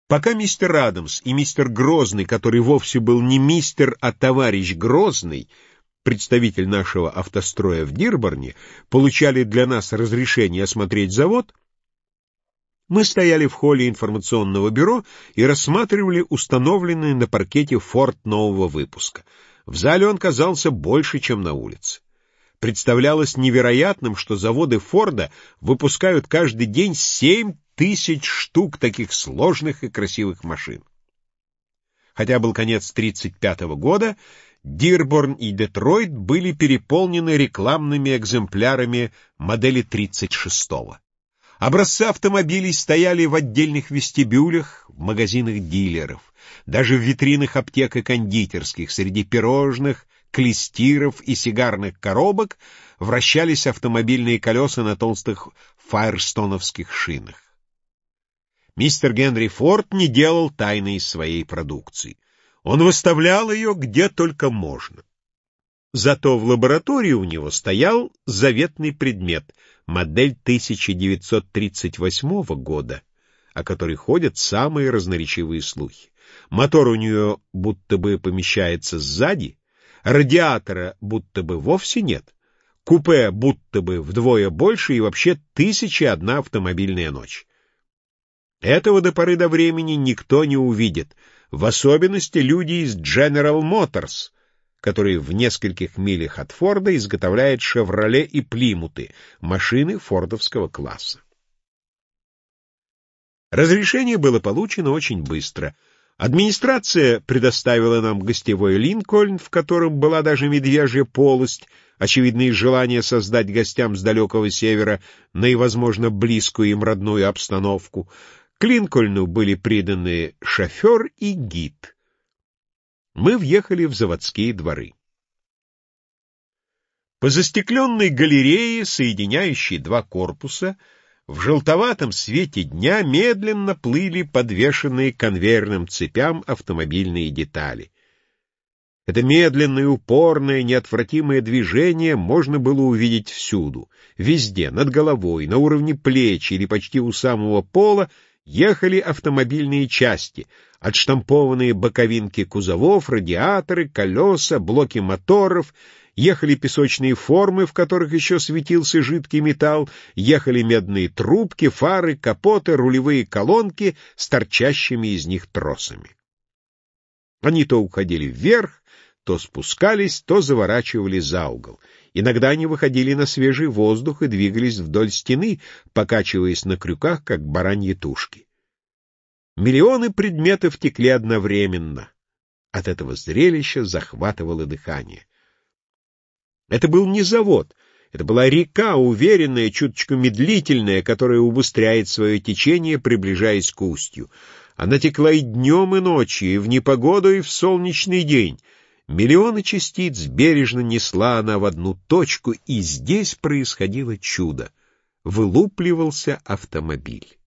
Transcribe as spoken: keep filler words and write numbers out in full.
Пока мистер Адамс и мистер Грозный, который вовсе был не мистер, а товарищ Грозный, представитель нашего автостроя в Дирборне, получали для нас разрешение осмотреть завод, мы стояли в холле информационного бюро и рассматривали установленный на паркете «Форд» нового выпуска. В зале он казался больше, чем на улице. Представлялось невероятным, что заводы Форда выпускают каждый день семь тысяч штук таких сложных и красивых машин. Хотя был конец тридцать пятого года, Дирборн и Детройт были переполнены рекламными экземплярами модели тридцать шестого. Образцы автомобилей стояли в отдельных вестибюлях, в магазинах дилеров, даже в витринах аптек и кондитерских, среди пирожных, клестиров и сигарных коробок вращались автомобильные колеса на толстых файрстоновских шинах. Мистер Генри Форд не делал тайны из своей продукции. Он выставлял ее где только можно. Зато в лаборатории у него стоял заветный предмет — модель тысяча девятьсот тридцать восьмого года, о которой ходят самые разноречивые слухи. Мотор у нее будто бы помещается сзади, радиатора будто бы вовсе нет, купе будто бы вдвое больше и вообще тысяча одна автомобильная ночь. Этого до поры до времени никто не увидит, в особенности люди из General Motors, которые в нескольких милях от Форда изготовляют «Шевроле» и «Плимуты», машины фордовского класса. Разрешение было получено очень быстро. Администрация предоставила нам гостевой Линкольн, в котором была даже медвежья полость, очевидно, из желания создать гостям с далекого севера наивозможно близкую им родную обстановку. К Линкольну были приданы шофер и гид. Мы въехали в заводские дворы. По застекленной галерее, соединяющей два корпуса, в желтоватом свете дня медленно плыли подвешенные к конвейерным цепям автомобильные детали. Это медленное, упорное, неотвратимое движение можно было увидеть всюду. Везде, над головой, на уровне плеч или почти у самого пола ехали автомобильные части, отштампованные боковинки кузовов, радиаторы, колеса, блоки моторов, ехали песочные формы, в которых еще светился жидкий металл, ехали медные трубки, фары, капоты, рулевые колонки с торчащими из них тросами. Они то уходили вверх, то спускались, то заворачивали за угол. Иногда они выходили на свежий воздух и двигались вдоль стены, покачиваясь на крюках, как бараньи тушки. Миллионы предметов текли одновременно. От этого зрелища захватывало дыхание. Это был не завод, это была река, уверенная, чуточку медлительная, которая убыстряет свое течение, приближаясь к устью. Она текла и днем, и ночью, и в непогоду, и в солнечный день. Миллионы частиц бережно несла она в одну точку, и здесь происходило чудо. Вылупливался автомобиль.